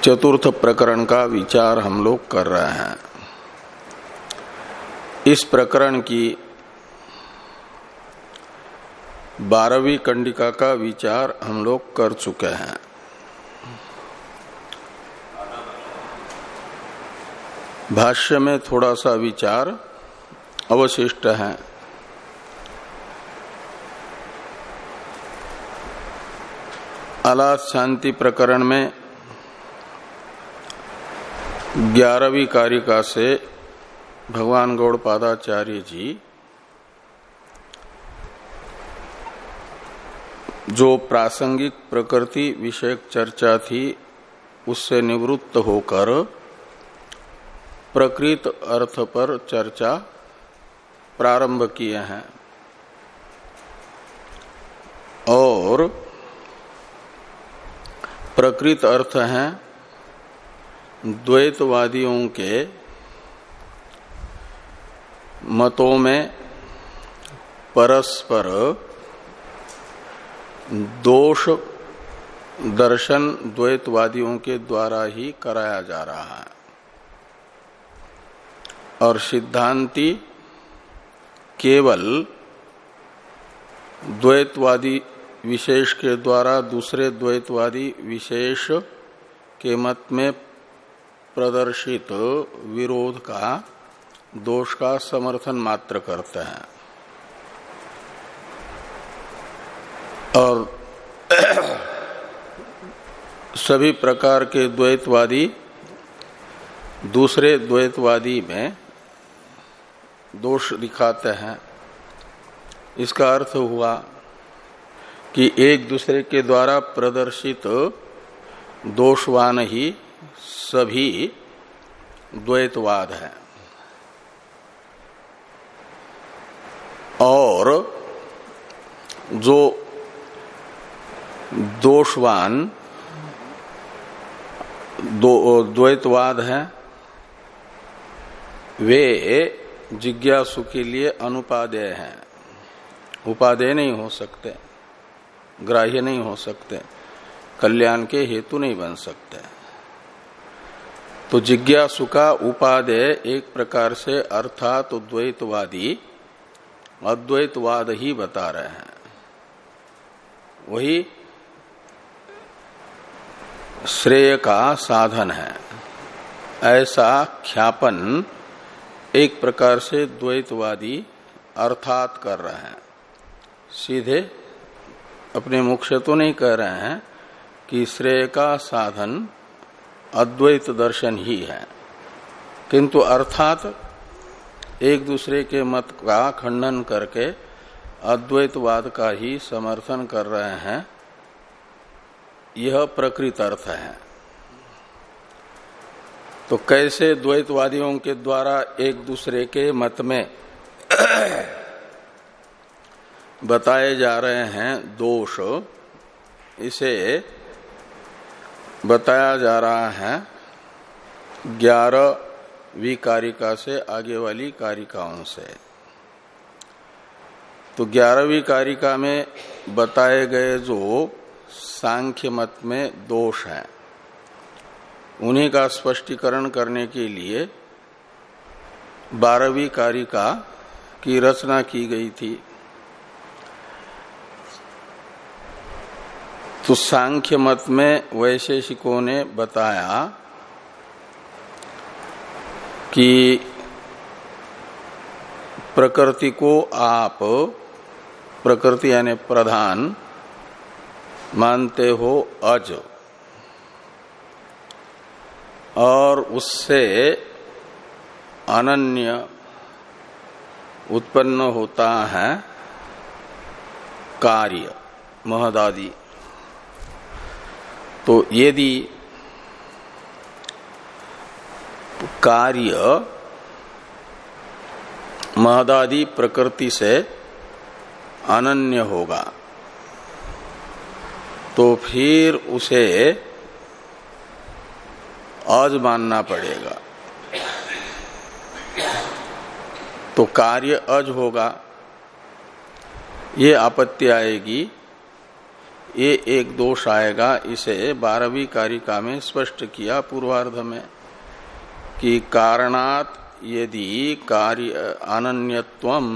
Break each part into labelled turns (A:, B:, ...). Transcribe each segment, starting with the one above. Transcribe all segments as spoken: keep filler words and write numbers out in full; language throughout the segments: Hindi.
A: चतुर्थ प्रकरण का विचार हम लोग कर रहे हैं। इस प्रकरण की बारहवीं कंडिका का विचार हम लोग कर चुके हैं। भाष्य में थोड़ा सा विचार अवशिष्ट है। अलास शांति प्रकरण में ग्यारहवीं कारिका से भगवान गौड़पादाचार्य जी जो प्रासंगिक प्रकृति विषयक चर्चा थी उससे निवृत्त होकर प्रकृत अर्थ पर चर्चा प्रारंभ किए हैं और प्रकृत अर्थ हैं द्वैतवादियों के मतों में परस्पर दोष दर्शन द्वैतवादियों के द्वारा ही कराया जा रहा है और सिद्धांती केवल द्वैतवादी विशेष के द्वारा दूसरे द्वैतवादी विशेष के मत में प्रदर्शित विरोध का दोष का समर्थन मात्र करते हैं और सभी प्रकार के द्वैतवादी दूसरे द्वैतवादी में दोष दिखाते हैं। इसका अर्थ हुआ कि एक दूसरे के द्वारा प्रदर्शित दोषवान ही सभी द्वैतवाद है और जो दोषवान दो द्वैतवाद है वे जिज्ञासु के लिए अनुपादेय हैं, उपादेय नहीं हो सकते, ग्राह्य नहीं हो सकते, कल्याण के हेतु नहीं बन सकते। तो जिज्ञासु का उपादेय एक प्रकार से अर्थात तो द्वैतवादी अद्वैतवाद ही बता रहे हैं, वही श्रेय का साधन है। ऐसा ख्यापन एक प्रकार से द्वैतवादी अर्थात कर रहे हैं, सीधे अपने मुख से तो नहीं कह रहे हैं कि श्रेय का साधन अद्वैत दर्शन ही है, किंतु अर्थात एक दूसरे के मत का खंडन करके अद्वैतवाद का ही समर्थन कर रहे हैं। यह प्रकृत अर्थ है। तो कैसे द्वैतवादियों के द्वारा एक दूसरे के मत में बताए जा रहे हैं दोष, इसे बताया जा रहा है ग्यारहवीं कारिका से आगे वाली कारिकाओं से। तो ग्यारहवीं कारिका में बताए गए जो सांख्य मत में दोष हैं उन्हीं का स्पष्टीकरण करने के लिए बारहवीं कारिका की रचना की गई थी। तो सांख्य मत में वैशेषिकों ने बताया कि प्रकृति को आप प्रकृति यानी प्रधान मानते हो अज और उससे अनन्य उत्पन्न होता है कार्य महदादि। तो यदि कार्य महदादि प्रकृति से अनन्य होगा तो फिर उसे अज मानना पड़ेगा। तो कार्य अज होगा, ये आपत्ति आएगी ये एक दोष आएगा। इसे बारहवीं कारिका में स्पष्ट किया पूर्वार्ध में कि कारणात् यदि कार्य अनन्यत्वम,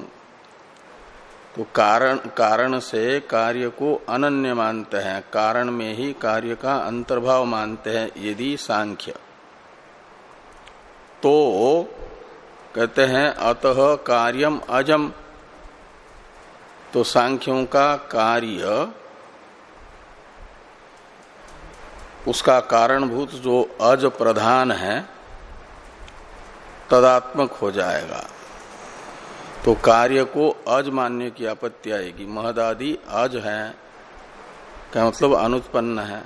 A: तो कारण कारण से कार्य को अनन्य मानते हैं, कारण में ही कार्य का अंतर्भाव मानते हैं यदि सांख्य, तो कहते हैं अतः कार्यम अजम, तो सांख्यों का कार्य उसका कारणभूत जो अज प्रधान है तदात्मक हो जाएगा। तो कार्य को अज मानने की आपत्ति आएगी। महदादि अज है, क्या मतलब अनुत्पन्न है।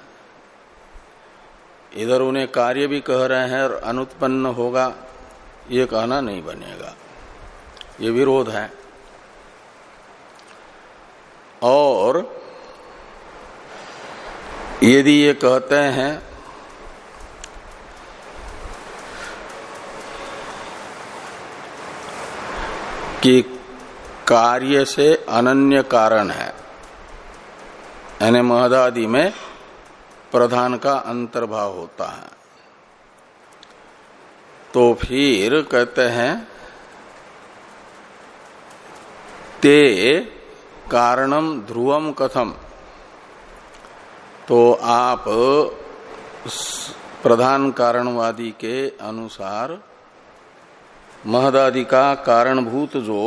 A: इधर उन्हें कार्य भी कह रहे हैं और अनुत्पन्न होगा, ये कहना नहीं बनेगा, ये विरोध है। और यदि ये कहते हैं कि कार्य से अनन्य कारण है, यानी महदादि में प्रधान का अंतर्भाव होता है, तो फिर कहते हैं ते कारणम ध्रुवम कथम, तो आप प्रधान कारणवादी के अनुसार महदादि का कारणभूत जो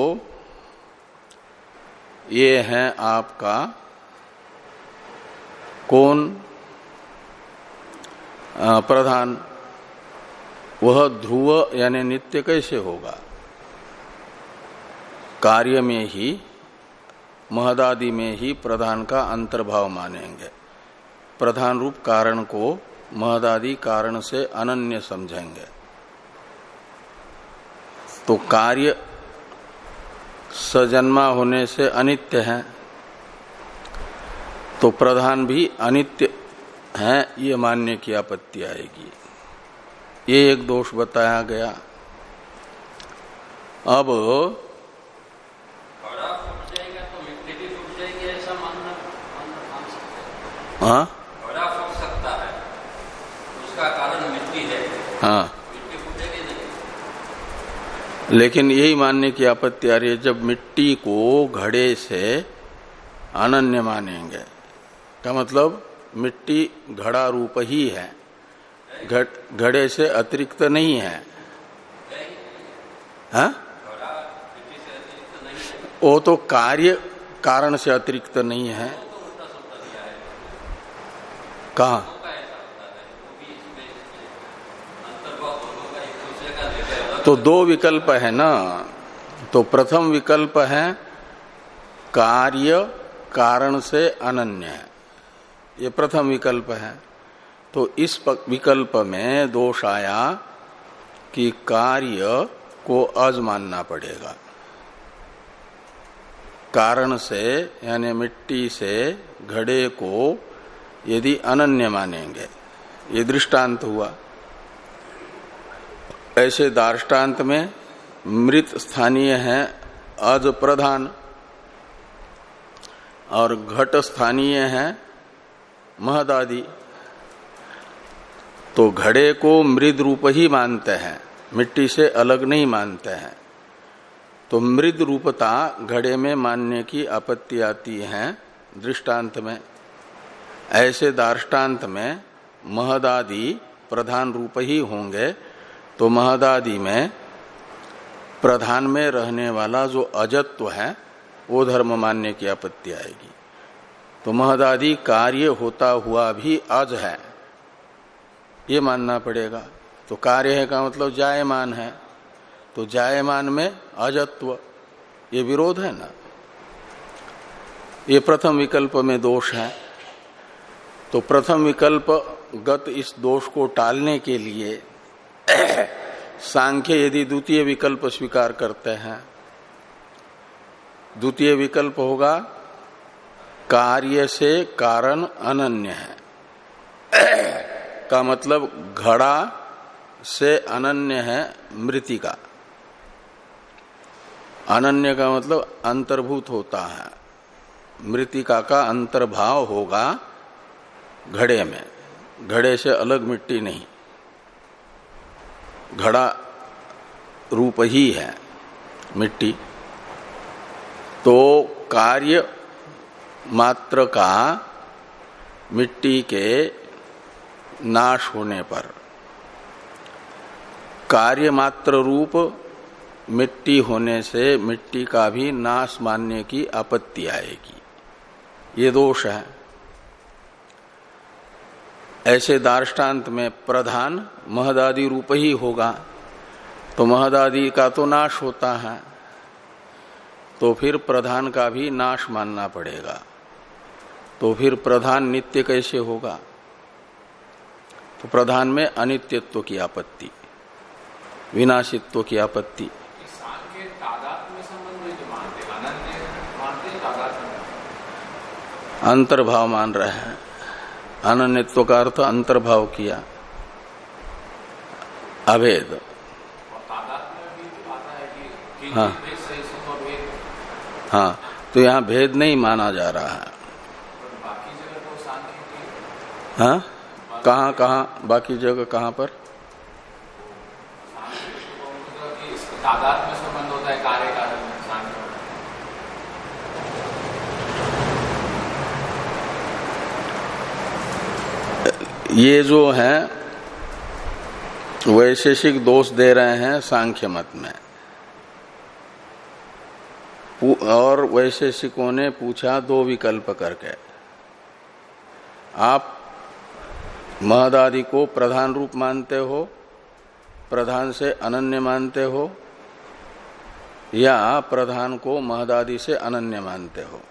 A: ये है आपका कौन प्रधान, वह ध्रुव यानी नित्य कैसे होगा। कार्य में ही महदादि में ही प्रधान का अंतर्भाव मानेंगे, प्रधान रूप कारण को महदादि कारण से अनन्य समझेंगे। तो कार्य सजन्मा होने से अनित्य है, तो प्रधान भी अनित्य है, ये मानने की आपत्ति आएगी। ये एक दोष बताया गया। अब हाँ हाँ, लेकिन यही मानने की आपत्ति आ रही है जब मिट्टी को घड़े से अनन्य मानेंगे, का मतलब मिट्टी घड़ा रूप ही है, घड़े से अतिरिक्त नहीं है। हाँ? वो तो कार्य कारण से अतिरिक्त नहीं है। कहाँ? तो दो विकल्प है ना। तो प्रथम विकल्प है कार्य कारण से अनन्य है, ये प्रथम विकल्प है। तो इस विकल्प में दोष आया कि कार्य को अज मानना पड़ेगा। कारण से यानी मिट्टी से घड़े को यदि अनन्य मानेंगे, ये दृष्टांत हुआ। ऐसे दार्ष्टान्त में मृत स्थानीय है अज प्रधान और घट स्थानीय है महदादि। तो घड़े को मृद रूप ही मानते हैं, मिट्टी से अलग नहीं मानते हैं। तो मृद रूपता घड़े में मानने की आपत्ति आती है दृष्टांत में। ऐसे दार्ष्टान्त में महदादि प्रधान रूप ही होंगे, तो महदादि में प्रधान में रहने वाला जो अजत्व है वो धर्म मानने की आपत्ति आएगी। तो महदादि कार्य होता हुआ भी अज है, ये मानना पड़ेगा। तो कार्य है का मतलब जायमान है, तो जायमान में अजत्व, ये विरोध है ना। ये प्रथम विकल्प में दोष है। तो प्रथम विकल्प गत इस दोष को टालने के लिए सांख्य यदि द्वितीय विकल्प स्वीकार करते हैं, द्वितीय विकल्प होगा कार्य से कारण अनन्य है, का मतलब घड़ा से अनन्य है मृतिका। अनन्य का मतलब अंतर्भूत होता है, मृतिका का अंतर्भाव होगा घड़े में, घड़े से अलग मिट्टी नहीं, घड़ा रूप ही है मिट्टी। तो कार्य मात्र का मिट्टी के नाश होने पर कार्य मात्र रूप मिट्टी होने से मिट्टी का भी नाश मानने की आपत्ति आएगी, ये दोष है। ऐसे दार्ष्टान्त में प्रधान महदादि रूप ही होगा, तो महदादि का तो नाश होता है, तो फिर प्रधान का भी नाश मानना पड़ेगा। तो फिर प्रधान नित्य कैसे होगा? तो प्रधान में अनित्यत्व की आपत्ति, विनाशित्व की आपत्ति। अंतर्भाव मान रहे हैं, अनन्यत्व का अर्थ अंतर्भाव किया, अभेद। हाँ हाँ, तो यहाँ भेद नहीं माना जा रहा है। हाँ, कहाँ कहाँ बाकी जगह कहाँ पर?
B: संबंध होता है कार्य का।
A: ये जो है वैशेषिक दोष दे रहे हैं सांख्य मत में, और वैशेषिकों ने पूछा दो विकल्प करके, आप महदादि को प्रधान रूप मानते हो, प्रधान से अनन्य मानते हो, या प्रधान को महदादि से अनन्य मानते हो।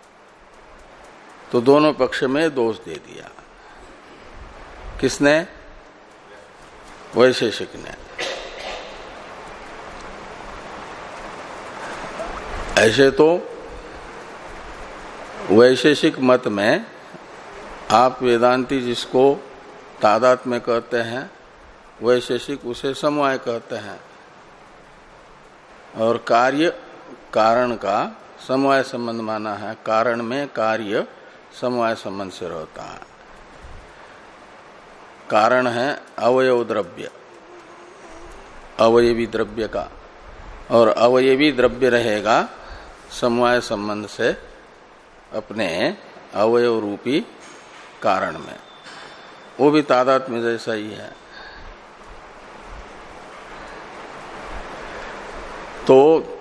A: तो दोनों पक्ष में दोष दे दिया। किसने? वैशेषिक ने। ऐसे तो वैशेषिक मत में आप वेदांती जिसको तादात्म्य कहते हैं, वैशेषिक उसे समवाय कहते हैं, और कार्य कारण का समवाय संबंध माना है। कारण में कार्य समवाय संबंध से रहता है। कारण है अवयव द्रव्य, अवयवी द्रव्य का, और अवयवी द्रव्य रहेगा समवाय संबंध से अपने अवयव रूपी कारण में, वो भी तादात्म्य जैसा ही है। तो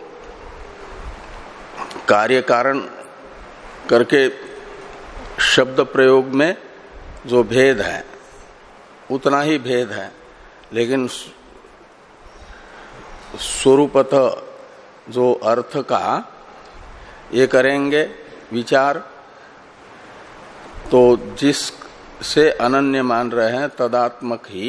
A: कार्य कारण करके शब्द प्रयोग में जो भेद है उतना ही भेद है, लेकिन स्वरूपतः जो अर्थ का ये करेंगे विचार, तो जिस से अनन्य मान रहे हैं तदात्मक ही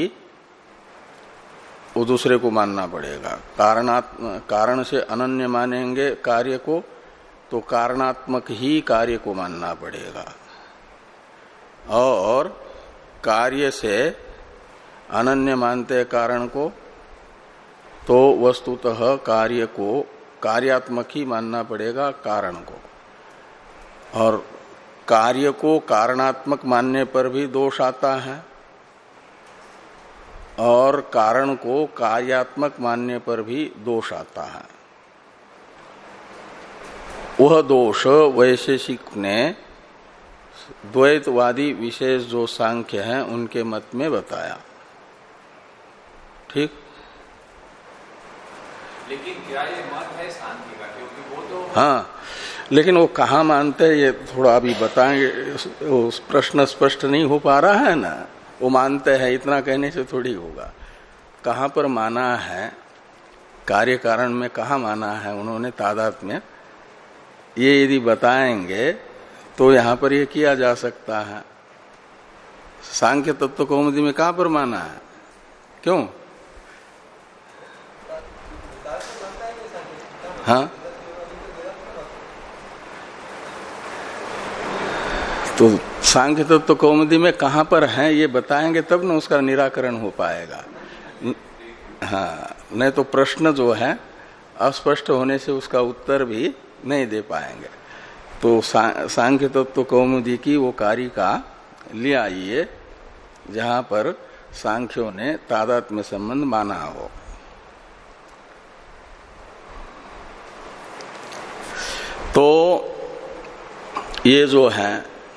A: वो दूसरे को मानना पड़ेगा। कारणात्म कारण से अनन्य मानेंगे कार्य को, तो कारणात्मक ही कार्य को मानना पड़ेगा, और कार्य से अनन्य मानते कारण को, तो वस्तुतः कार्य को कार्यात्मक ही मानना पड़ेगा कारण को। और कार्य को कारणात्मक मानने पर भी दोष आता है, और कारण को कार्यात्मक मानने पर भी दोष आता है। वह दोष वैशेषिक ने द्वैतवादी विशेष जो सांख्य हैं उनके मत में बताया। ठीक,
B: लेकिन क्या ये मत है सांख्य का? क्योंकि वो तो
A: हाँ, लेकिन वो कहाँ मानते हैं ये थोड़ा अभी बताएंगे। वो प्रश्न स्पष्ट नहीं हो पा रहा है ना, वो मानते हैं इतना कहने से थोड़ी होगा। कहाँ पर माना है, कार्य कारण में कहाँ माना है उन्होंने तादात्म्य, ये यदि बताएंगे तो यहाँ पर ये किया जा सकता है। सांख्य तत्व कौमुदी में कहाँ पर माना है? क्यों? हाँ, तो सांख्य तत्व कौमुदी में कहाँ पर है ये बताएंगे तब न उसका निराकरण हो पाएगा। हाँ, नहीं तो प्रश्न जो है अस्पष्ट होने से उसका उत्तर भी नहीं दे पाएंगे। तो सांख्य तत्व तो कौमुदी की वो कारिका ले आइए जहां पर सांख्यों ने तादात्म्य संबंध माना हो। तो ये जो है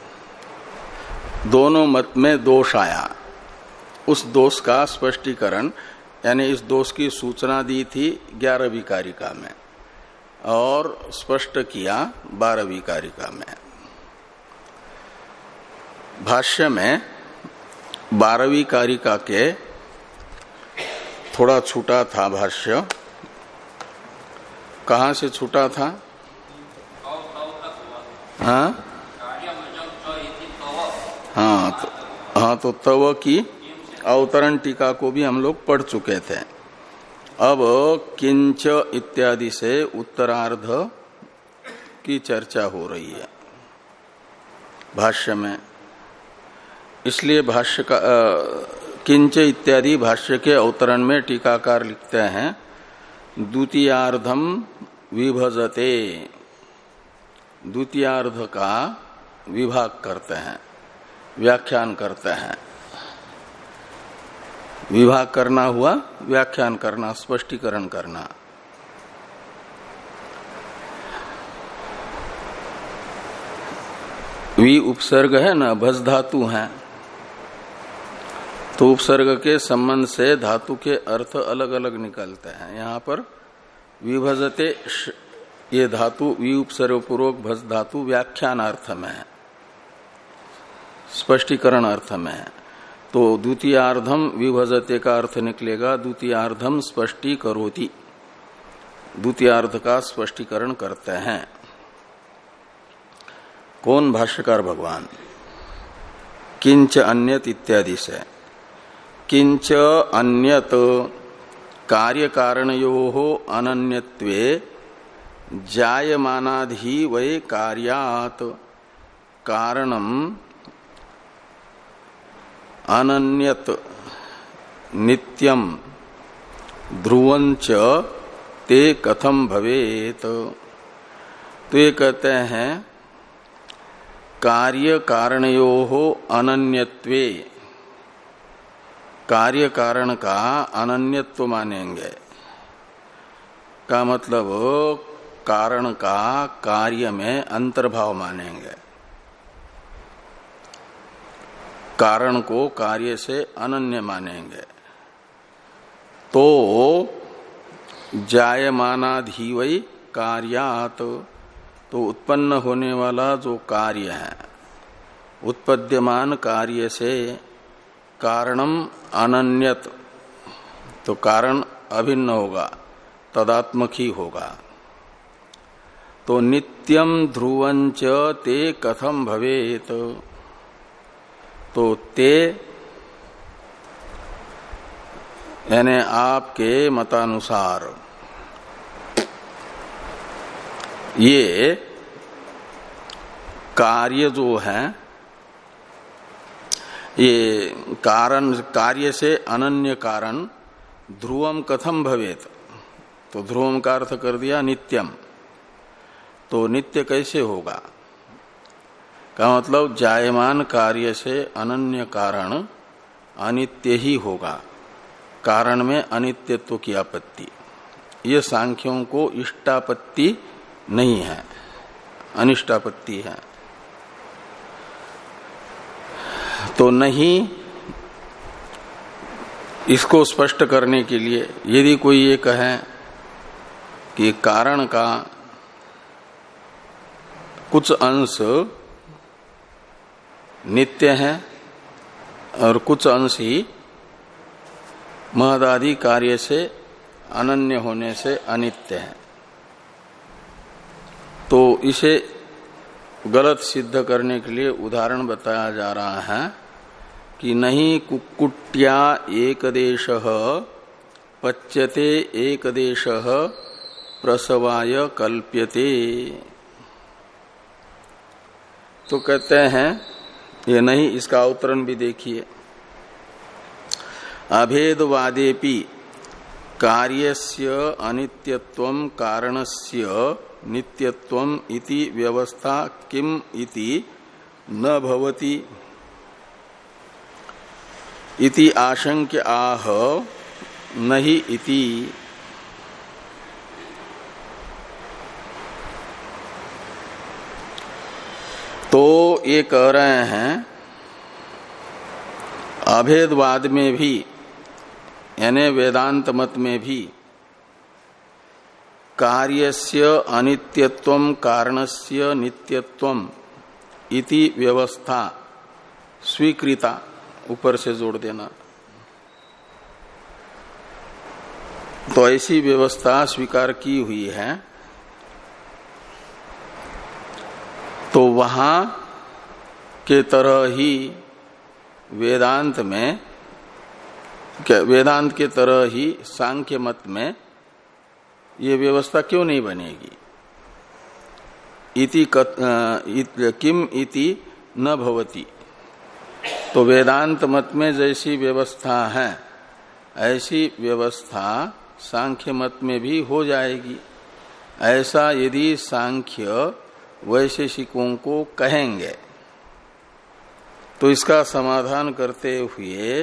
A: दोनों मत में दोष आया, उस दोष का स्पष्टीकरण यानी इस दोष की सूचना दी थी ग्यारहवीं कारिका में और स्पष्ट किया बारहवीं कारिका में। भाष्य में बारहवीं कारिका के थोड़ा छूटा था भाष्य। कहाँ से छूटा था? हाँ हाँ तो, हाँ तो तव की अवतरण टीका को भी हम लोग पढ़ चुके थे। अब किंच इत्यादि से उत्तरार्ध की चर्चा हो रही है भाष्य में। इसलिए भाष्य का किंच इत्यादि भाष्य के अवतरण में टीकाकार लिखते हैं द्वितीयार्धम विभजते, द्वितीयार्ध का विभाग करते हैं, व्याख्यान करते हैं। विभाग करना हुआ व्याख्यान करना, स्पष्टीकरण करना। वि उपसर्ग है ना, भज धातु है, तो उपसर्ग के संबंध से धातु के अर्थ अलग अलग निकलते हैं। यहाँ पर विभजते ये धातु वि उपसर्ग पूर्वक भज धातु व्याख्यान अर्थ में है, स्पष्टीकरण अर्थ में है। तो द्वितीयार्धम विभजते का अर्थ निकलेगा द्वितीयार्धम स्पष्टीकरोति, द्वितीयार्ध का स्पष्टीकरण करते हैं। कौन? भाष्यकार भगवान। किंच अन्यत इत्यादि से, किंच अन्यत कार्य कारणयोः अनन्यत्वे जायमानाधि वै कार्यात् कारणम अनन्यत नित्यम ध्रुवंच ते कथम भवेत। तो ये कहते हैं कार्य कारणयोः अनन्यत्वे, कार्य कारण का अनन्यत्व मानेंगे का मतलब कारण का कार्य में अंतर्भाव मानेंगे, कारण को कार्य से अनन्य मानेंगे। तो जायमानाधि कार्यात, तो उत्पन्न होने वाला जो कार्य है, उत्पद्यमान कार्य से कारणम अनन्यत, तो कारण अभिन्न होगा, तदात्मक ही होगा। तो नित्यम ध्रुवंच ते कथम भवेत, तो ते यानी आपके मतानुसार ये कार्य जो है, ये कारण कार्य से अनन्य कारण ध्रुवम कथम भवेत, तो ध्रुवम का अर्थ कर दिया नित्यम। तो नित्य कैसे होगा का मतलब जायमान कार्य से अनन्य कारण अनित्य ही होगा, कारण में अनित्यत्व की आपत्ति। ये सांख्यों को इष्टापत्ति नहीं है, अनिष्टापत्ति है। तो नहीं, इसको स्पष्ट करने के लिए यदि कोई ये कहे कि कारण का कुछ अंश नित्य है और कुछ अंश ही महदादि कार्य से अनन्य होने से अनित्य है, तो इसे गलत सिद्ध करने के लिए उदाहरण बताया जा रहा है कि नहीं कुक्कुट्या एकदेशः पच्यते एकदेशः प्रसवाय कल्प्यते। तो कहते हैं ये नहीं, इसका अवतरण भी देखिए। अभेदवादेपि कार्यस्य अनित्यत्वं कारणस्य नित्यत्वम इति व्यवस्था किम इति न भवति इति आशंक्य आह नहीं इति। तो ये कह रहे हैं अभेदवाद में भी यानी वेदांत मत में भी कार्यस्य अनित्यत्वम कारणस्य नित्यत्वम इति व्यवस्था स्वीकृता, ऊपर से जोड़ देना। तो ऐसी व्यवस्था स्वीकार की हुई है। तो वहां के तरह ही वेदांत में, वेदांत के तरह ही सांख्य मत में ये व्यवस्था क्यों नहीं बनेगी? इति कत, इत, किम इति न भवति। तो वेदांत मत में जैसी व्यवस्था है ऐसी व्यवस्था सांख्य मत में भी हो जाएगी। ऐसा यदि सांख्य वैशेषिकों को कहेंगे तो इसका समाधान करते हुए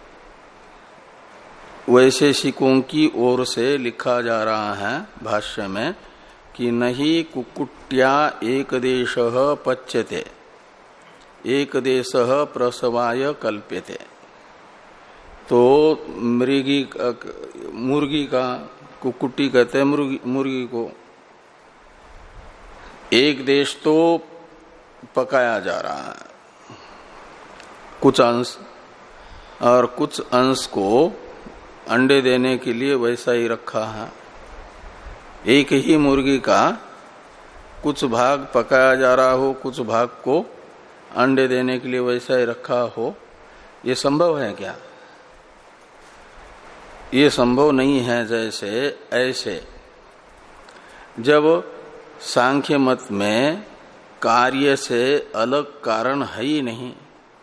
A: वैशेषिकों की ओर से लिखा जा रहा है भाष्य में कि नहीं कुक्कुट्या एकदेश पच्यते एकदेश प्रसवाय कल्प्यते। तो मृगी मुर्गी का, कुक्कुटी कहते हैं मुर्गी, मुर्गी को एक देश तो पकाया जा रहा है कुछ अंश, और कुछ अंश को अंडे देने के लिए वैसा ही रखा है। एक ही मुर्गी का कुछ भाग पकाया जा रहा हो, कुछ भाग को अंडे देने के लिए वैसा ही रखा हो, ये संभव है क्या? ये संभव नहीं है। जैसे ऐसे जब सांख्य मत में कार्य से अलग कारण है ही नहीं,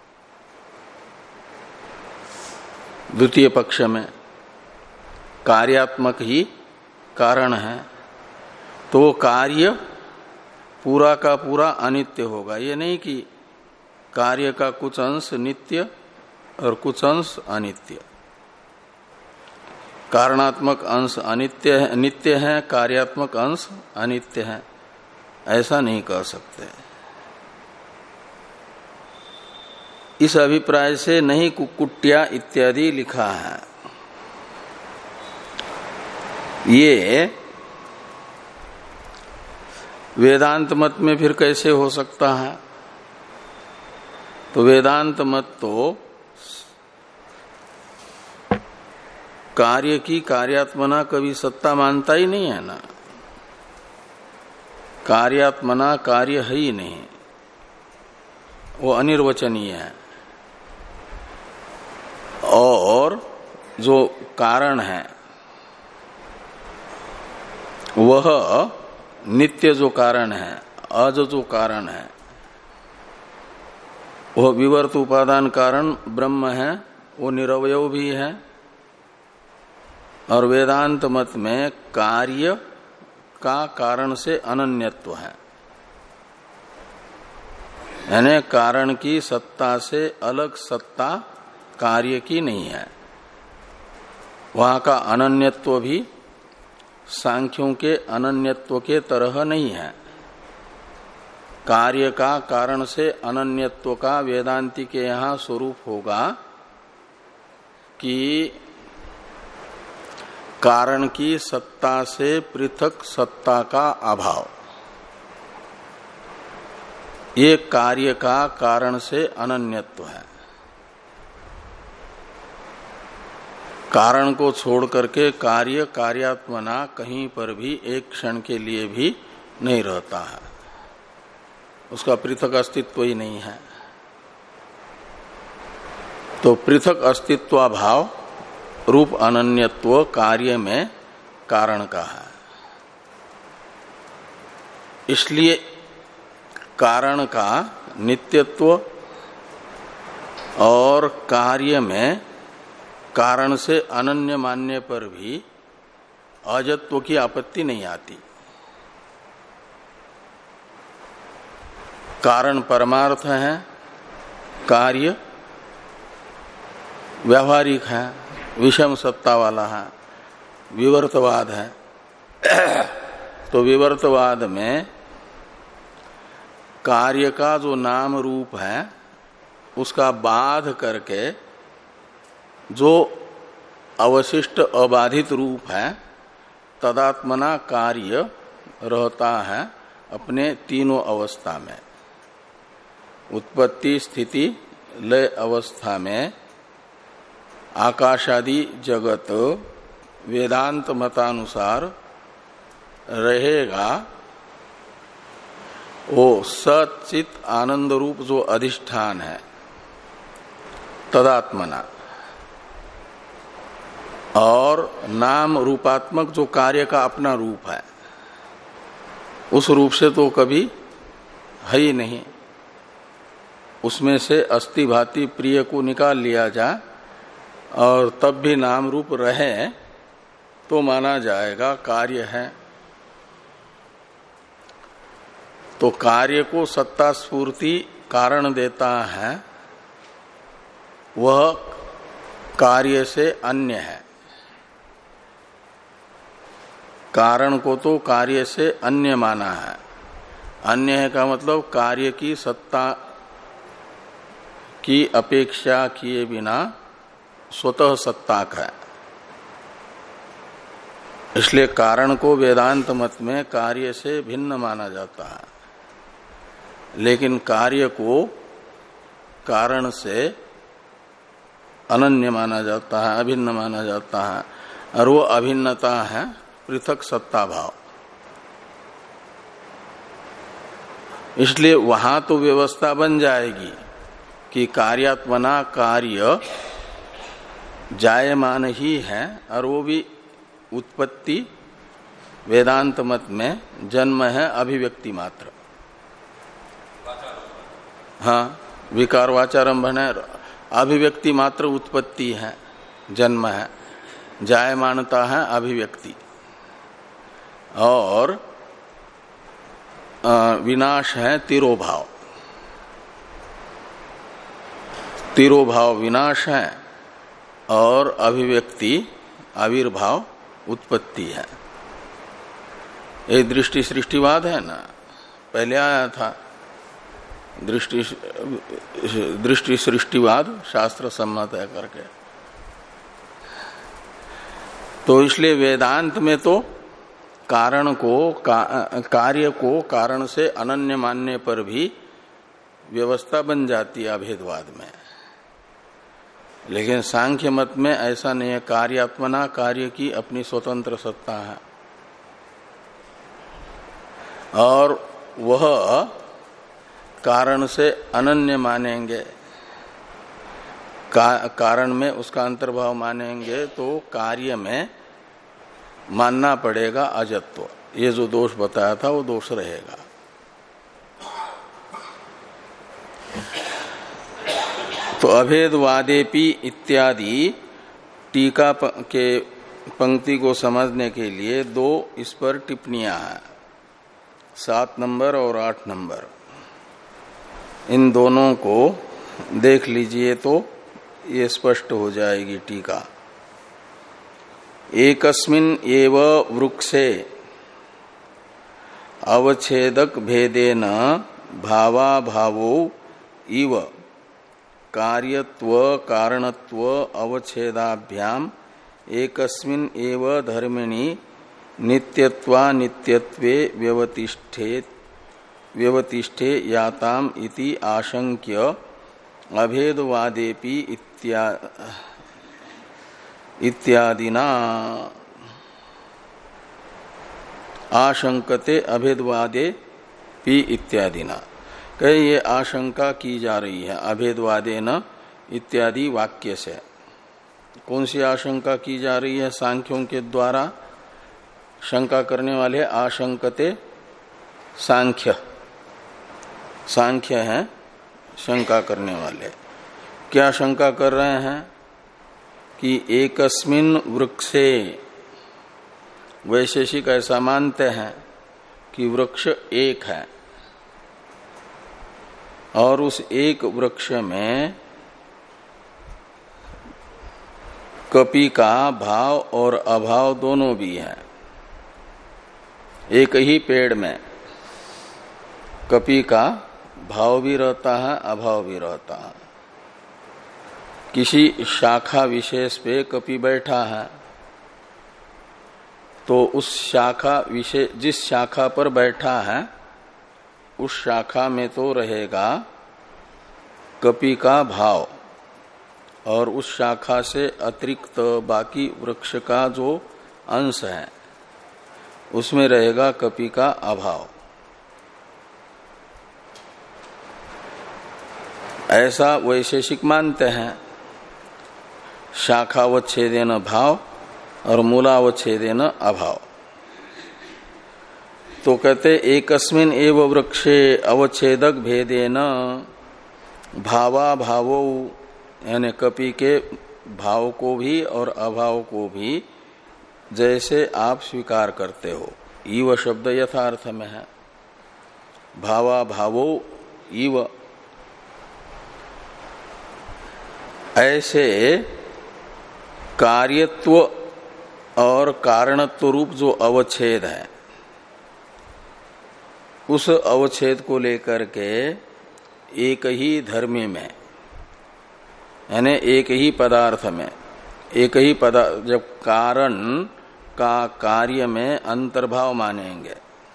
A: द्वितीय पक्ष में कार्यात्मक ही कारण है, तो कार्य पूरा का पूरा अनित्य होगा। ये नहीं कि कार्य का कुछ अंश नित्य और कुछ अंश अनित्य। कारणात्मक अंश अनित्य है, नित्य है, कार्यात्मक अंश अनित्य है, ऐसा नहीं कह सकते। इस अभिप्राय से नहीं कुक्कुट्या इत्यादि लिखा है। ये वेदांत मत में फिर कैसे हो सकता है? तो वेदांत मत तो कार्य की कार्यात्मना कभी सत्ता मानता ही नहीं है ना। कार्यात्मना कार्य है ही नहीं, वो अनिर्वचनीय है। और जो कारण है वह नित्य जो कारण है, अज जो कारण है वह विवर्त उपादान कारण ब्रह्म है, वो निरवयव भी है। और वेदांत मत में कार्य का कारण से अनन्यत्व है, यानी कारण की सत्ता से अलग सत्ता कार्य की नहीं है। वहां का अनन्यत्व भी सांख्यों के अनन्यत्व के तरह नहीं है। कार्य का कारण से अनन्यत्व का वेदांती के यहाँ स्वरूप होगा कि कारण की सत्ता से पृथक सत्ता का अभाव, ये कार्य का कारण से अनन्यत्व है। कारण को छोड़ करके कार्य कार्यात्मना कहीं पर भी एक क्षण के लिए भी नहीं रहता है, उसका पृथक अस्तित्व ही नहीं है। तो पृथक अस्तित्वाभाव रूप अनन्यत्व कार्य में कारण का है। इसलिए कारण का नित्यत्व और कार्य में कारण से अनन्य मानने पर भी अजत्व की आपत्ति नहीं आती। कारण परमार्थ है, कार्य व्यावहारिक है, विषम सत्ता वाला है, विवर्तवाद है। तो विवर्तवाद में कार्य का जो नाम रूप है उसका बाध करके जो अवशिष्ट अबाधित रूप है तदात्मना कार्य रहता है अपने तीनों अवस्था में। उत्पत्ति, स्थिति, लय अवस्था में आकाशादि जगत वेदांत मतानुसार रहेगा। वो सचित आनंद रूप जो अधिष्ठान है तदात्मना, और नाम रूपात्मक जो कार्य का अपना रूप है उस रूप से तो कभी है ही नहीं। उसमें से अस्थि भांति प्रिय को निकाल लिया जाए और तब भी नाम रूप रहे तो माना जाएगा कार्य है। तो कार्य को सत्ता स्फूर्ति कारण देता है, वह कार्य से अन्य है। कारण को तो कार्य से अन्य माना है। अन्य है का मतलब कार्य की सत्ता की अपेक्षा किए बिना स्वतः सत्ताक है। इसलिए कारण को वेदांत मत में कार्य से भिन्न माना जाता है, लेकिन कार्य को कारण से अनन्य माना जाता है, अभिन्न माना जाता है। और वो अभिन्नता है पृथक सत्ता भाव। इसलिए वहां तो व्यवस्था बन जाएगी कि कार्यात्मना कार्य जायमान ही है, और वो भी उत्पत्ति वेदांत मत में जन्म है अभिव्यक्ति मात्र। हाँ, विकार वाचारंभन है, अभिव्यक्ति मात्र उत्पत्ति है, जन्म है। जायमानता है अभिव्यक्ति, और विनाश है तिरोभाव। तिरोभाव विनाश है और अभिव्यक्ति आविर्भाव उत्पत्ति है। ये दृष्टि सृष्टिवाद है ना, पहले आया था। दृष्टि दृष्टि सृष्टिवाद शास्त्र सम्मत है करके। तो इसलिए वेदांत में तो कारण को का, कार्य को कारण से अनन्य मानने पर भी व्यवस्था बन जाती है अभेदवाद में। लेकिन सांख्य मत में ऐसा नहीं है। कार्यात्मना कार्य की अपनी स्वतंत्र सत्ता है, और वह कारण से अनन्य मानेंगे, का, कारण में उसका अंतर्भाव मानेंगे तो कार्य में मानना पड़ेगा अजत्व। ये जो दोष बताया था वो दोष रहेगा। तो अभेदवादेपि इत्यादि टीका के पंक्ति को समझने के लिए दो इस पर टिप्पणियां हैं, सात नंबर और आठ नंबर। इन दोनों को देख लीजिए तो ये स्पष्ट हो जाएगी टीका। एकस्मिन् एव वृक्षे अवच्छेदक भेदेन भावाभावो इव कार्यत्व कारणत्व अवच्छेदाभ्याम एकस्मिन् एव धर्मिणि नित्यत्वानित्यत्वे व्यवतिष्ठेत व्यवतिष्ठे याताम इति आशंक्य अभेदवादेपि इत्या इत्यादिना आशंकते अभेदवादे पी इत्यादिना। कहे ये आशंका की जा रही है अभेदवादे न इत्यादि वाक्य से। कौन सी आशंका की जा रही है? सांख्यों के द्वारा शंका करने वाले आशंकते सांख्य, सांख्य हैं शंका करने वाले। क्या शंका कर रहे हैं कि एकस्मिन् वृक्षे, वैशेषिक ऐसा मानते हैं कि वृक्ष एक है, और उस एक वृक्ष में कपि का भाव और अभाव दोनों भी है। एक ही पेड़ में कपि का भाव भी रहता है, अभाव भी रहता है। किसी शाखा विशेष पे कपि बैठा है तो उस शाखा विशेष, जिस शाखा पर बैठा है उस शाखा में तो रहेगा कपि का भाव, और उस शाखा से अतिरिक्त बाकी वृक्ष का जो अंश है उसमें रहेगा कपि का अभाव। ऐसा वैशेषिक मानते हैं। शाखावच्छेदेन भाव और मूलावच्छेदेन अभाव। तो कहते एकस्मिन एव वृक्षे अवच्छेदक भेदेन भावा भावो, यानी कपि के भाव को भी और अभाव को भी जैसे आप स्वीकार करते हो, इव शब्द यथार्थ में है। भावा भावो इव, ऐसे कार्यत्व और कारणत्व रूप जो अवच्छेद है उस अवच्छेद को लेकर के एक ही धर्मी में, यानी एक ही पदार्थ में, एक ही पदार्थ, जब कारण का कार्य में अंतर्भाव मानेंगे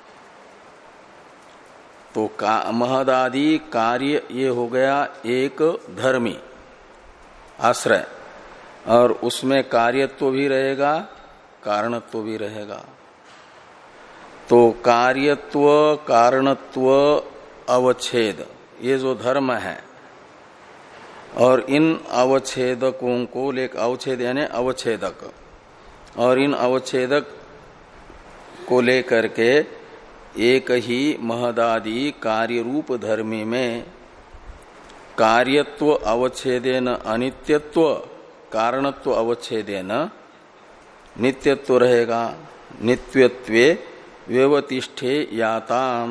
A: तो का महदादि कार्य ये हो गया एक धर्मी आश्रय, और उसमें कार्यत्व भी रहेगा कारणत्व भी रहेगा। तो कार्यत्व कारणत्व अवच्छेद ये जो धर्म है, और इन अवच्छेदकों को लेकर, अवच्छेद यानी अवच्छेदक, और इन अवच्छेदक को लेकर के एक ही महदादि कार्य रूप धर्मी में कार्यत्व अवच्छेदेन अनित्यत्व, कारणत्व अवच्छेदेन नित्यत्व रहेगा। नित्यत्वे व्यवतिष्ठे याताम,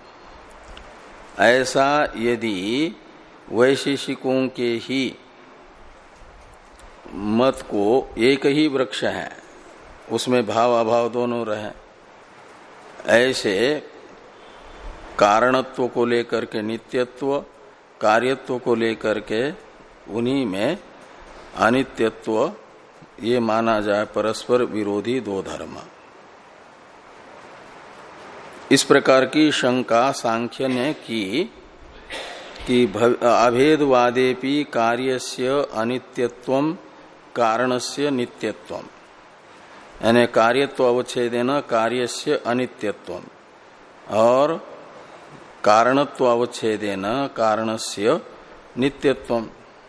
A: ऐसा यदि वैशेषिकों के ही मत को एक ही वृक्ष है उसमें भाव अभाव दोनों रहे, ऐसे कारणत्व को लेकर के नित्यत्व, कार्यत्व को लेकर के उन्हीं में अनित्यत्व, ये माना जाए परस्पर विरोधी दो धर्म। इस प्रकार की शंका सांख्य ने की कि अभेदवादेपि कार्यस्य अनित्यत्वम कारणस्य नित्यत्वम, यानी कार्यत्व अवच्छेदेन कार्यस्य अनित्यत्वम और कारणत्व अवच्छेदेन कारणस्य नित्यत्वम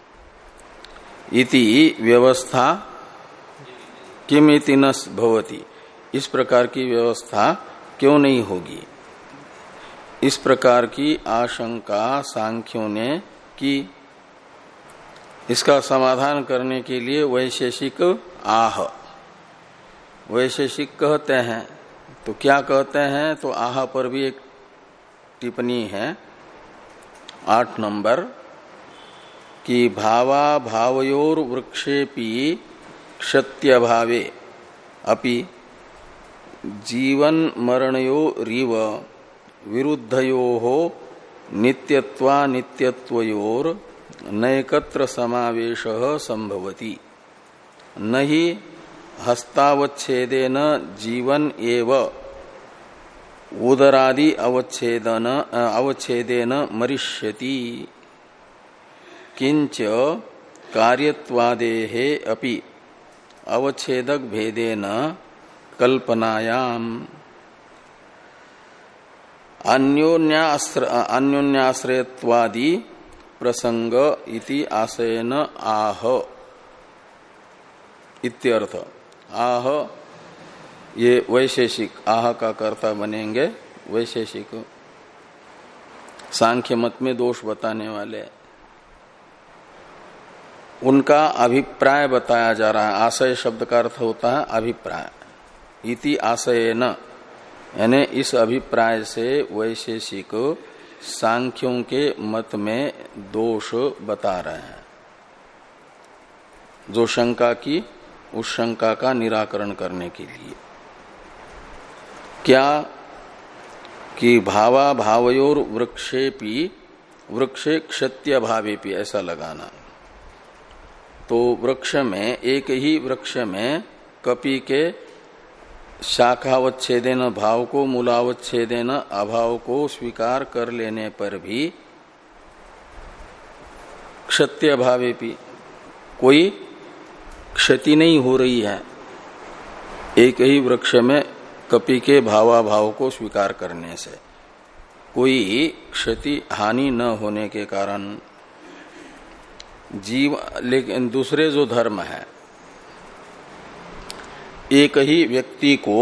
A: इति व्यवस्था किमिति न भवति। इस प्रकार की व्यवस्था क्यों नहीं होगी? इस प्रकार की आशंका सांख्यों ने की। इसका समाधान करने के लिए वैशेषिक आह, वैशेषिक कहते हैं। तो क्या कहते हैं? तो आह पर भी एक टिप्पणी है आठ नंबर कि भावा भावयोर वृक्षेपि क्षत्य भावे अपि जीवन मरणयो रिव विरुद्धयो नित्यत्वा नित्यत्वयोर नैकत्र समावेशः संभवति, न हि हस्तावच्छेदेन जीवन एव उदरादि अवच्छेदन अवच्छेदेन मरिष्यति, किंच कार्यत्वादेः अपि अवच्छेदक भेदेन कल्पनायाम अन्योन्याश्रयत्वादि प्रसंग इति आशयन आह इत्यर्थ। आह ये वैशेषिक, आह का कर्ता बनेंगे वैशेषिक, सांख्य मत में दोष बताने वाले, उनका अभिप्राय बताया जा रहा है। आशय शब्द का अर्थ होता है अभिप्राय। इति आशयन, यानी इस अभिप्राय से वैशेषिक सांख्यों के मत में दोष बता रहे हैं। जो शंका की, उस शंका का निराकरण करने के लिए क्या कि भावा भावयोर वृक्षेपि वृक्षे क्षत्य भावेपि ऐसा लगाना। तो वृक्ष में, एक ही वृक्ष में कपि के शाखावच्छेदेन भाव को, मूलावच्छेदेन अभाव को स्वीकार कर लेने पर भी क्षत्य भावेपि कोई क्षति नहीं हो रही है। एक ही वृक्ष में कपि के भावाभाव को स्वीकार करने से कोई क्षति हानि न होने के कारण जीव, लेकिन दूसरे जो धर्म है, एक ही व्यक्ति को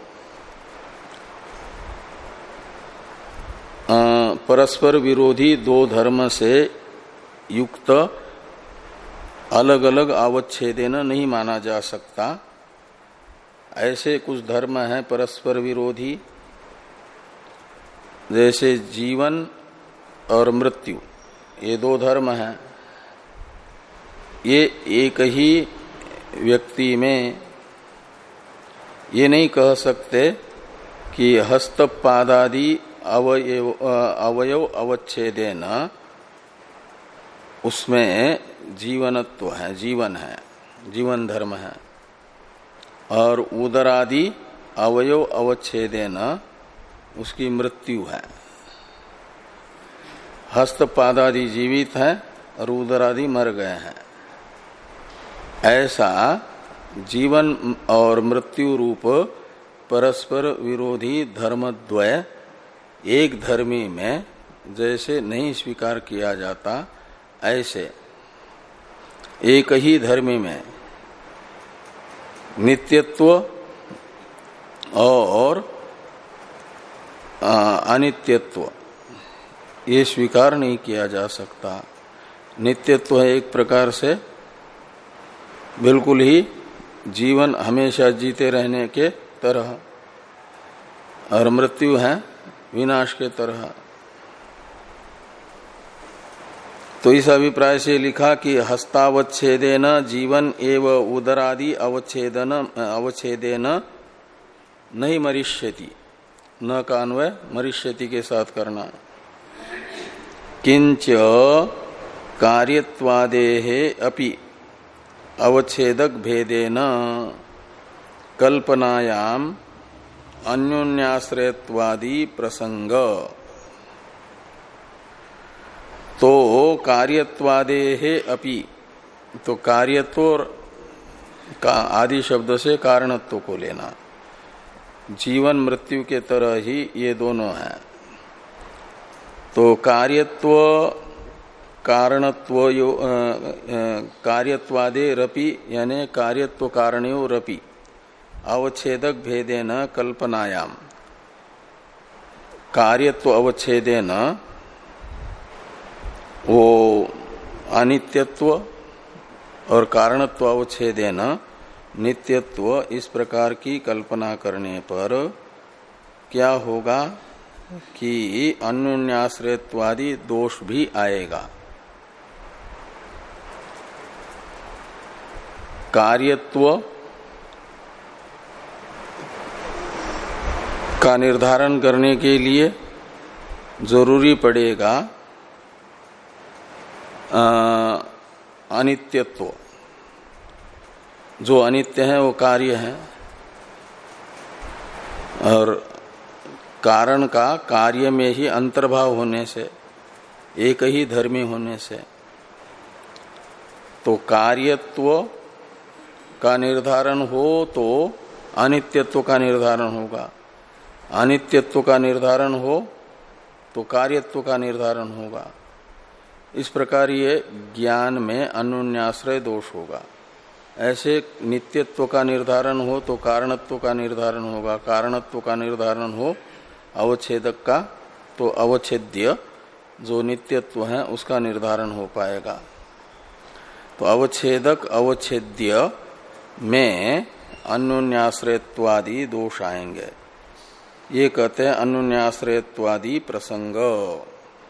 A: परस्पर विरोधी दो धर्म से युक्त अलग अलग अवच्छेदेन नहीं माना जा सकता। ऐसे कुछ धर्म हैं परस्पर विरोधी, जैसे जीवन और मृत्यु, ये दो धर्म हैं। ये एक ही व्यक्ति में ये नहीं कह सकते कि हस्तपादादि अवयव अवयव अवच्छेदेन उसमें जीवनत्व है, जीवन है, जीवन धर्म है, और उदरादि अवयव अवच्छेदेन उसकी मृत्यु है। हस्तपादादि जीवित है और उदरादि मर गए हैं। ऐसा जीवन और मृत्यु रूप परस्पर विरोधी धर्मद्वय एक धर्मी में जैसे नहीं स्वीकार किया जाता, ऐसे एक ही धर्मी में नित्यत्व और अनित्यत्व ये स्वीकार नहीं किया जा सकता। नित्यत्व है एक प्रकार से बिल्कुल ही जीवन हमेशा जीते रहने के तरह, और मृत्यु है विनाश के तरह। तो इस अभिप्राय से लिखा कि हस्तावच्छेदेन जीवन एव उदरादि अवच्छेदन अवच्छेदेन नहीं मरिष्यति, न का अन्वय मरिष्यति के साथ करना। किंच कार्यत्वादेः अपि अवच्छेदक भेदेन कल्पनायाम अन्योन्याश्रयत्वादि प्रसंग। तो कार्यत्वादेः अपि, तो कार्यत्व का आदि शब्द से कारणत्व को लेना। जीवन मृत्यु के तरह ही ये दोनों हैं। तो कार्यत्व कारणत्व यो कार्यत्वादे रपि यानी कार्यत्व कारणयो रपि अवच्छेदक भेदेन कल्पनायाम, कार्यत्व अवच्छेदेन वो अनित्यत्व और कारणत्व अवच्छेदेन नित्यत्व, इस प्रकार की कल्पना करने पर क्या होगा कि अन्योन्याश्रयत्वादि दोष भी आएगा। कार्यत्व का निर्धारण करने के लिए जरूरी पड़ेगा अनित्यत्व। जो अनित्य है वो कार्य है, और कारण का कार्य में ही अंतर्भाव होने से, एक ही धर्मी होने से, तो कार्यत्व का निर्धारण हो तो अनित्यत्व का निर्धारण होगा, अनित्यत्व का निर्धारण हो तो कार्यत्व का निर्धारण होगा। इस प्रकार ये ज्ञान में अन्योन्याश्रय दोष होगा। ऐसे नित्यत्व का निर्धारण हो तो कारणत्व का निर्धारण होगा, कारणत्व का निर्धारण हो अवच्छेदक का तो अवच्छेद्य जो नित्यत्व है उसका निर्धारण हो पाएगा। तो अवच्छेदक अवच्छेद्य में अन्योन्याश्रयत्वादि दोष आएंगे। ये कहते हैं अन्योन्याश्रयत्वादि प्रसंग।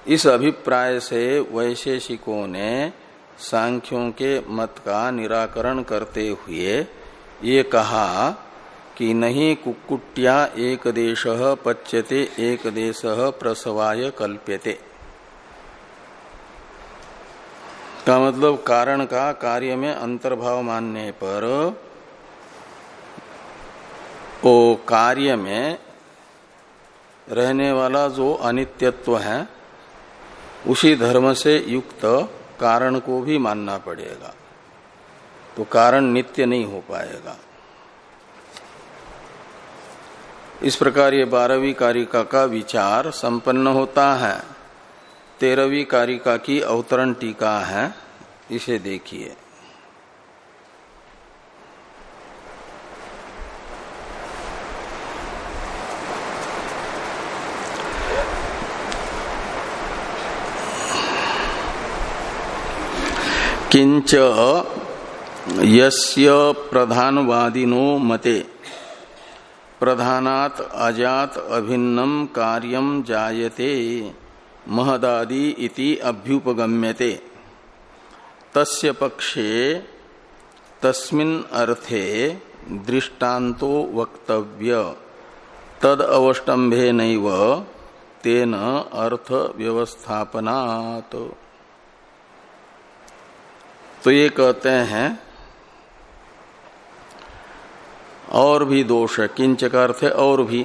A: इस अभिप्राय से वैशेषिकों ने सांख्यों के मत का निराकरण करते हुए ये कहा कि नहीं कुक्कुट्या एक देश पच्यते एक देश प्रसवाय कल्प्यते, का मतलब कारण का कार्य में अंतर्भाव मानने पर वो कार्य में रहने वाला जो अनित्यत्व है उसी धर्म से युक्त कारण को भी मानना पड़ेगा, तो कारण नित्य नहीं हो पाएगा। इस प्रकार ये बारहवीं कारिका का विचार संपन्न होता है। तेरहवीं कारिका की अवतरण टीका है, इसे देखिए। किंच यस्य प्रधानवादिनो मते प्रधानात अजात अभिन्नम कार्यम जायते महदादि इति अभ्युपगम्यते तस्य पक्षे तस्मिन् अर्थे दृष्टान्तो वक्तव्य तद अवष्टम्भेनैव तेन अर्थ व्यवस्थापनात्। तो ये कहते हैं और भी दोष है। किंच का अर्थ है और भी।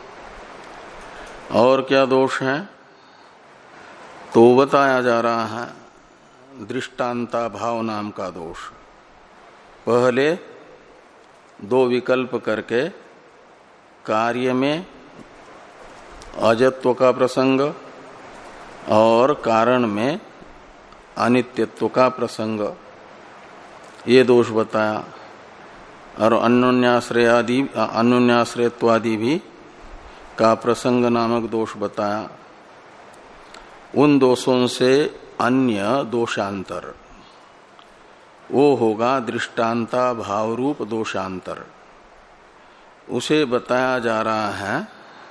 A: और क्या दोष है तो बताया जा रहा है दृष्टांता भाव नाम का दोष। पहले दो विकल्प करके कार्य में अजत्व का प्रसंग और कारण में अनित्यत्व का प्रसंग, ये दोष बताया। और अन्योन्याश्रयादि अन्योन्याश्रयत्वादि भी का प्रसंग नामक दोष बताया। उन दोषों से अन्य दोषांतर वो होगा दृष्टांता भाव रूप दोषांतर, उसे बताया जा रहा है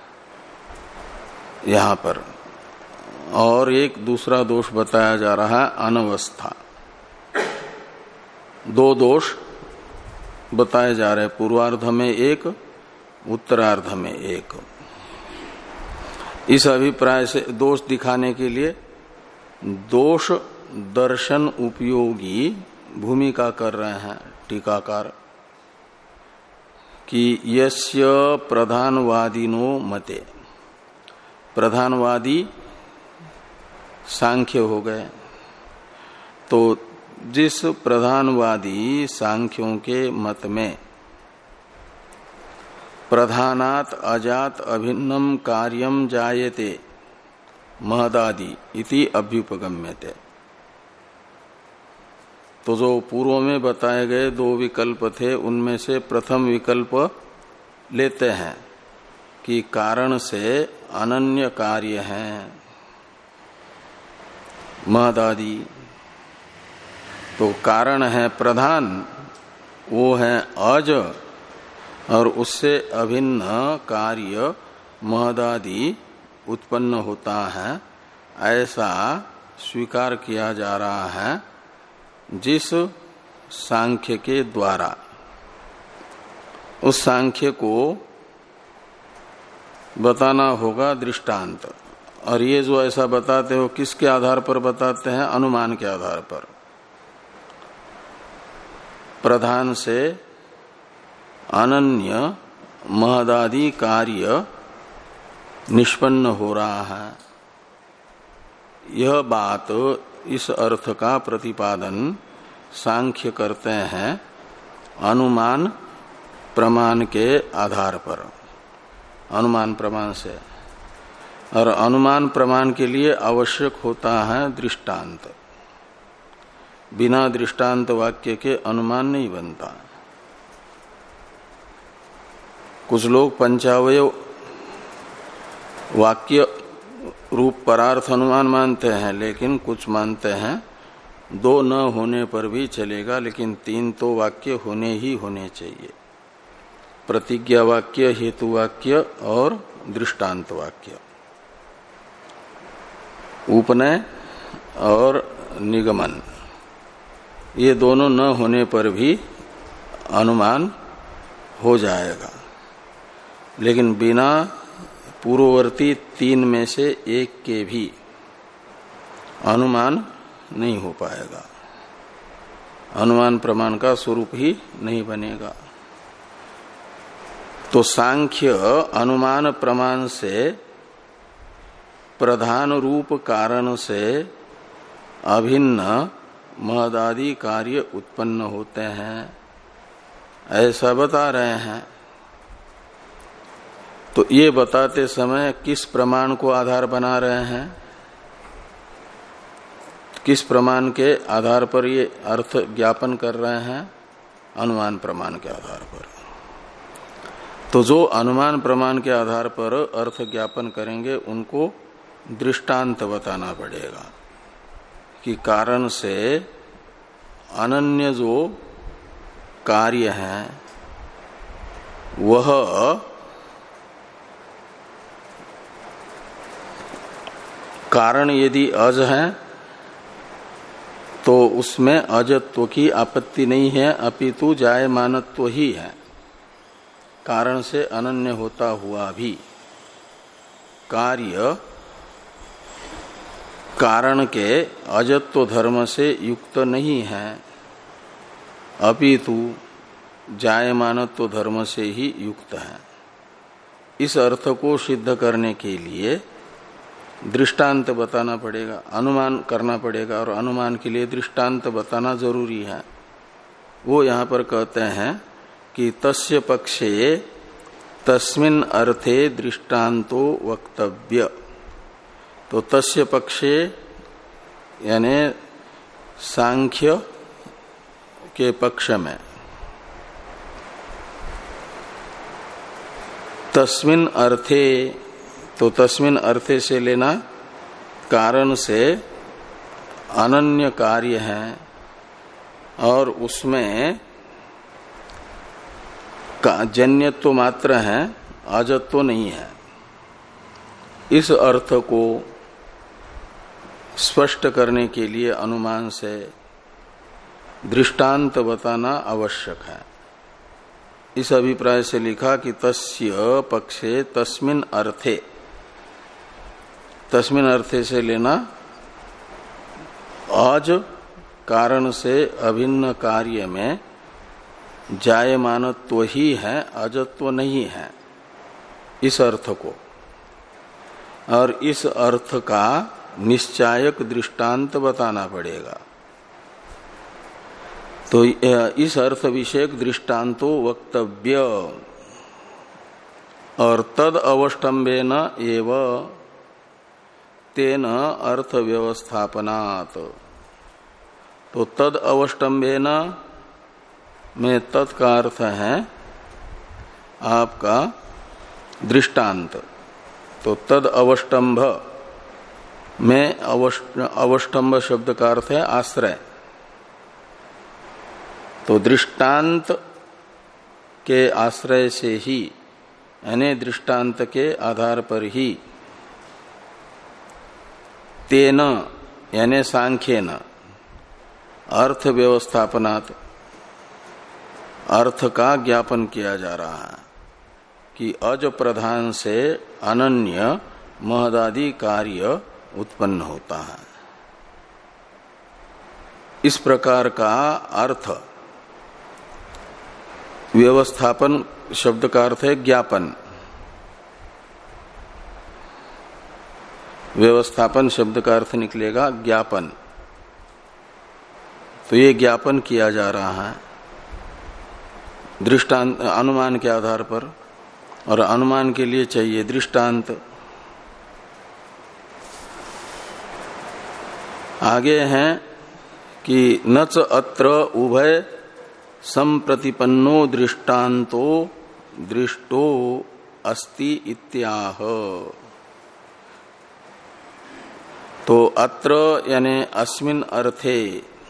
A: यहां पर। और एक दूसरा दोष बताया जा रहा है अनवस्था। दो दोष बताए जा रहे, पूर्वार्ध में एक, उत्तरार्ध में एक। इस अभिप्राय से दोष दिखाने के लिए दोष दर्शन उपयोगी भूमिका कर रहे हैं टीकाकार कि यस्य प्रधानवादिनो मते, प्रधानवादी सांख्य हो गए, तो जिस प्रधानवादी सांख्यों के मत में प्रधानात अजात अभिन्नम कार्यम जायते महदादि इति अभ्युपगम्यते, तो जो पूर्व में बताए गए दो विकल्प थे उनमें से प्रथम विकल्प लेते हैं कि कारण से अनन्य कार्य हैं महदादि। तो कारण है प्रधान, वो है अज, और उससे अभिन्न कार्य महदादि उत्पन्न होता है, ऐसा स्वीकार किया जा रहा है जिस सांख्य के द्वारा। उस सांख्य को बताना होगा दृष्टांत। और ये जो ऐसा बताते हो किसके आधार पर बताते हैं? अनुमान के आधार पर। प्रधान से अनन्य महदादि कार्य निष्पन्न हो रहा है, यह बात, इस अर्थ का प्रतिपादन सांख्य करते हैं अनुमान प्रमाण के आधार पर, अनुमान प्रमाण से। और अनुमान प्रमाण के लिए आवश्यक होता है दृष्टांत। बिना दृष्टांत वाक्य के अनुमान नहीं बनता। कुछ लोग पंचावय वाक्य रूप परार्थ अनुमान मानते हैं, लेकिन कुछ मानते हैं दो न होने पर भी चलेगा, लेकिन तीन तो वाक्य होने ही होने चाहिए। प्रतिज्ञा वाक्य, हेतु वाक्य और दृष्टांत वाक्य। उपनय और निगमन, ये दोनों न होने पर भी अनुमान हो जाएगा, लेकिन बिना पूर्ववर्ती तीन में से एक के भी अनुमान नहीं हो पाएगा, अनुमान प्रमाण का स्वरूप ही नहीं बनेगा। तो सांख्य अनुमान प्रमाण से प्रधान रूप कारण से अभिन्न महदादि कार्य उत्पन्न होते हैं, ऐसा बता रहे हैं। तो ये बताते समय किस प्रमाण को आधार बना रहे हैं, किस प्रमाण के आधार पर ये अर्थ ज्ञापन कर रहे हैं? अनुमान प्रमाण के आधार पर। तो जो अनुमान प्रमाण के आधार पर अर्थ ज्ञापन करेंगे उनको दृष्टांत बताना पड़ेगा कि कारण से अनन्य जो कार्य है वह कारण यदि अज है तो उसमें अजत्व की आपत्ति नहीं है, अपितु जायमानत्व ही है। कारण से अनन्य होता हुआ भी कार्य कारण के अजत्व धर्म से युक्त नहीं है, अपितु जायमानत्व धर्म से ही युक्त है। इस अर्थ को सिद्ध करने के लिए दृष्टांत बताना पड़ेगा, अनुमान करना पड़ेगा, और अनुमान के लिए दृष्टांत बताना जरूरी है। वो यहाँ पर कहते हैं कि तस्य पक्षे तस्मिन् अर्थे दृष्टांतो वक्तव्य। तो तस्य पक्षे यानी सांख्य के पक्ष में, तस्मिन् अर्थे, तो तस्मिन् अर्थे से लेना कारण से अनन्य कार्य है और उसमें जन्यत्व मात्र है, अजत्व नहीं है। इस अर्थ को स्पष्ट करने के लिए अनुमान से दृष्टांत बताना आवश्यक है। इस अभिप्राय से लिखा कि तस्य पक्षे तस्मिन् अर्थे, तस्मिन् अर्थे से लेना अज कारण से अभिन्न कार्य में जायमानत्व ही है, अजत्व नहीं है, इस अर्थ को। और इस अर्थ का निश्चायक दृष्टांत बताना पड़ेगा। तो इस अर्थ विषयक दृष्टांतो वक्तव्य, और तद अवष्टम्बेन एव तेन अर्थ व्यवस्थापनात्। तो तद अवष्टम्बेन में तत् का अर्थ है आपका दृष्टांत। तो तद अवष्टम्भ में अवष्टम्भ शब्द का अर्थ है आश्रय। तो दृष्टांत के आश्रय से ही, यानी दृष्टांत के आधार पर ही, तेन यानी सांख्येन अर्थ व्यवस्थापनात्, अर्थ का ज्ञापन किया जा रहा है कि अज प्रधान से अनन्य महदादि कार्य उत्पन्न होता है। इस प्रकार का अर्थ, व्यवस्थापन शब्द का अर्थ है ज्ञापन, व्यवस्थापन शब्द का अर्थ निकलेगा ज्ञापन। तो ये ज्ञापन किया जा रहा है दृष्टांत, अनुमान के आधार पर, और अनुमान के लिए चाहिए दृष्टांत। आगे हैं कि नच अत्र उभय संप्रतिपन्नो दृष्टांतो दृष्टो अस्ति इत्याह। तो अत्र यानी अस्मिन् अर्थे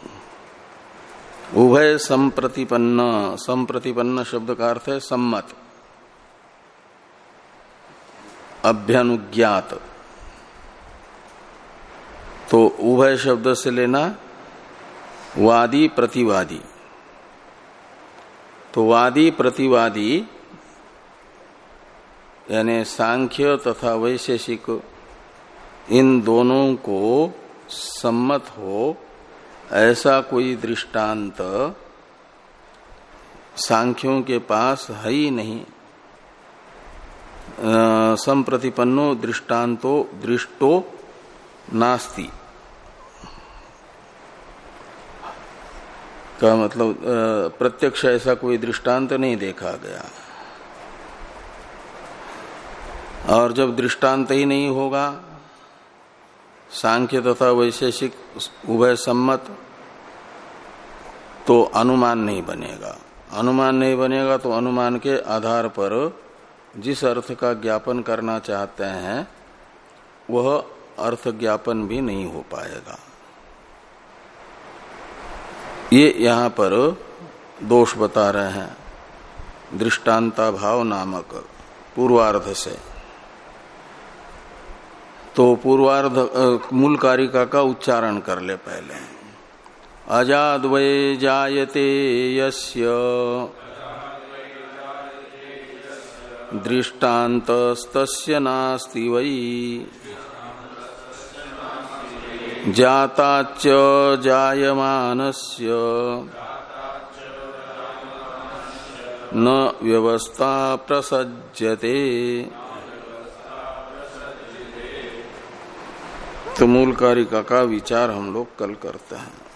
A: उभय संप्रतिपन्न, संप्रतिपन्न शब्द का अर्थ है सम्मत, अभ्यनुज्ञात। तो उभय शब्द से लेना वादी प्रतिवादी। तो वादी प्रतिवादी यानी सांख्य तथा वैशेषिक इन दोनों को सम्मत हो ऐसा कोई दृष्टांत सांख्यों के पास है ही नहीं। संप्रतिपन्नो दृष्टांतो दृष्टो नास्ति का मतलब प्रत्यक्ष ऐसा कोई दृष्टांत नहीं देखा गया। और जब दृष्टांत ही नहीं होगा सांख्य तथा वैशेषिक उभय सम्मत, तो अनुमान नहीं बनेगा। अनुमान नहीं बनेगा तो अनुमान के आधार पर जिस अर्थ का ज्ञापन करना चाहते हैं वह अर्थ ज्ञापन भी नहीं हो पाएगा। ये यहां पर दोष बता रहे हैं दृष्टांता भाव नामक पूर्वार्ध से। तो पूर्वार्ध मूल कारिका का उच्चारण कर ले पहले। अजाद्वै जायते यस्य दृष्टान्तस्तस्य नास्ति वै जाताच जायमानस्य न व्यवस्था प्रसज्यते। तो मूल कारिका का विचार हम लोग कल करते हैं।